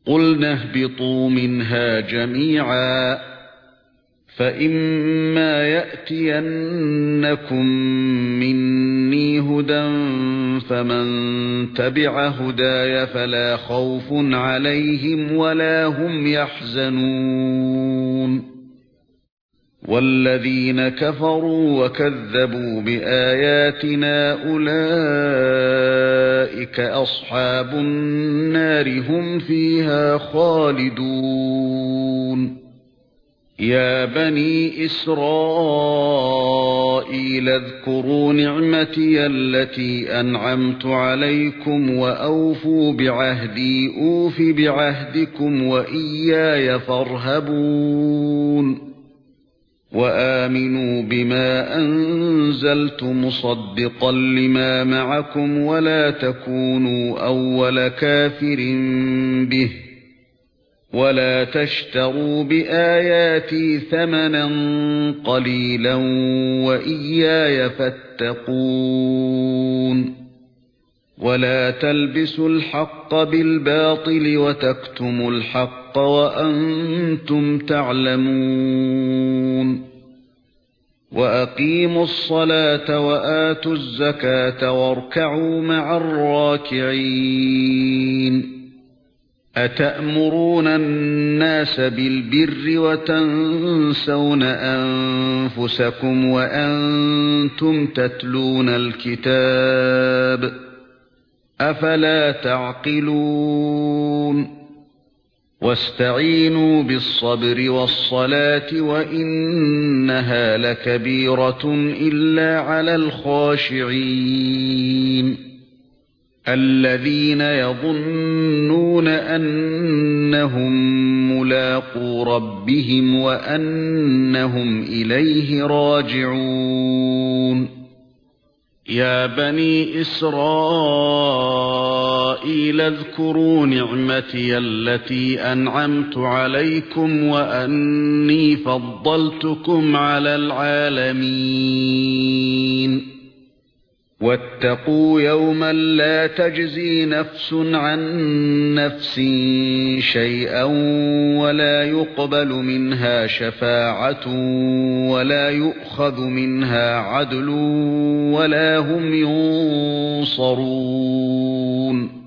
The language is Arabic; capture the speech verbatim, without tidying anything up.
قُلْنَا اهْبِطُوا مِنْهَا جَمِيعًا فَإِمَّا يَأْتِيَنَّكُم مِّنِّي هُدًى فَمَن تَبِعَ هُدَايَ فَلَا خَوْفٌ عَلَيْهِمْ وَلَا هُمْ يَحْزَنُونَ وَالَّذِينَ كَفَرُوا وَكَذَّبُوا بِآيَاتِنَا أُولَئِكَ أَصْحَابُ النَّارِ هُمْ فِيهَا خَالِدُونَ يَا بَنِي إِسْرَائِيلَ اذْكُرُوا نِعْمَتِيَ الَّتِي أَنْعَمْتُ عَلَيْكُمْ وَأَوْفُوا بِعَهْدِي أُوفِ بِعَهْدِكُمْ وَإِيَّايَ فَارْهَبُونِ وَآمِنُوا بِمَا أَنزَلْتُ مُصَدِّقًا لِمَا مَعَكُمْ وَلَا تَكُونُوا أَوَّلَ كَافِرٍ بِهِ وَلَا تَشْتَرُوا بِآيَاتِي ثَمَنًا قَلِيلًا وَإِيَّايَ فَاتَّقُونِ وَلَا تَلْبِسُوا الْحَقَّ بِالْبَاطِلِ وَتَكْتُمُوا الْحَقَّ وَأَنْتُمْ تَعْلَمُونَ وَأَقِيمُوا الصَّلَاةَ وَآتُوا الزَّكَاةَ وَارْكَعُوا مَعَ الرَّاكِعِينَ أَتَأْمُرُونَ النَّاسَ بِالْبِرِّ وَتَنْسَوْنَ أَنفُسَكُمْ وَأَنْتُمْ تَتْلُونَ الْكِتَابَ أَفَلَا تَعْقِلُونَ وَاسْتَعِينُوا بِالصَّبْرِ وَالصَّلَاةِ وَإِنَّهَا لَكَبِيرَةٌ إِلَّا عَلَى الْخَاشِعِينَ الَّذِينَ يَظُنُّونَ أَنَّهُم مُّلَاقُو رَبِّهِمْ وَأَنَّهُمْ إِلَيْهِ راجعون يَا بَنِي إِسْرَائِيلَ اذْكُرُوا نِعْمَتِيَ الَّتِي أَنْعَمْتُ عَلَيْكُمْ وَأَنِّي فَضَّلْتُكُمْ عَلَى الْعَالَمِينَ وَاتَّقُوا يَوْمًا لَّا تَجْزِي نَفْسٌ عَن نَّفْسٍ شَيْئًا وَلَا يُقْبَلُ مِنْهَا شَفَاعَةٌ وَلَا يُؤْخَذُ مِنْهَا عَدْلٌ وَلَا هُمْ يُنصَرُونَ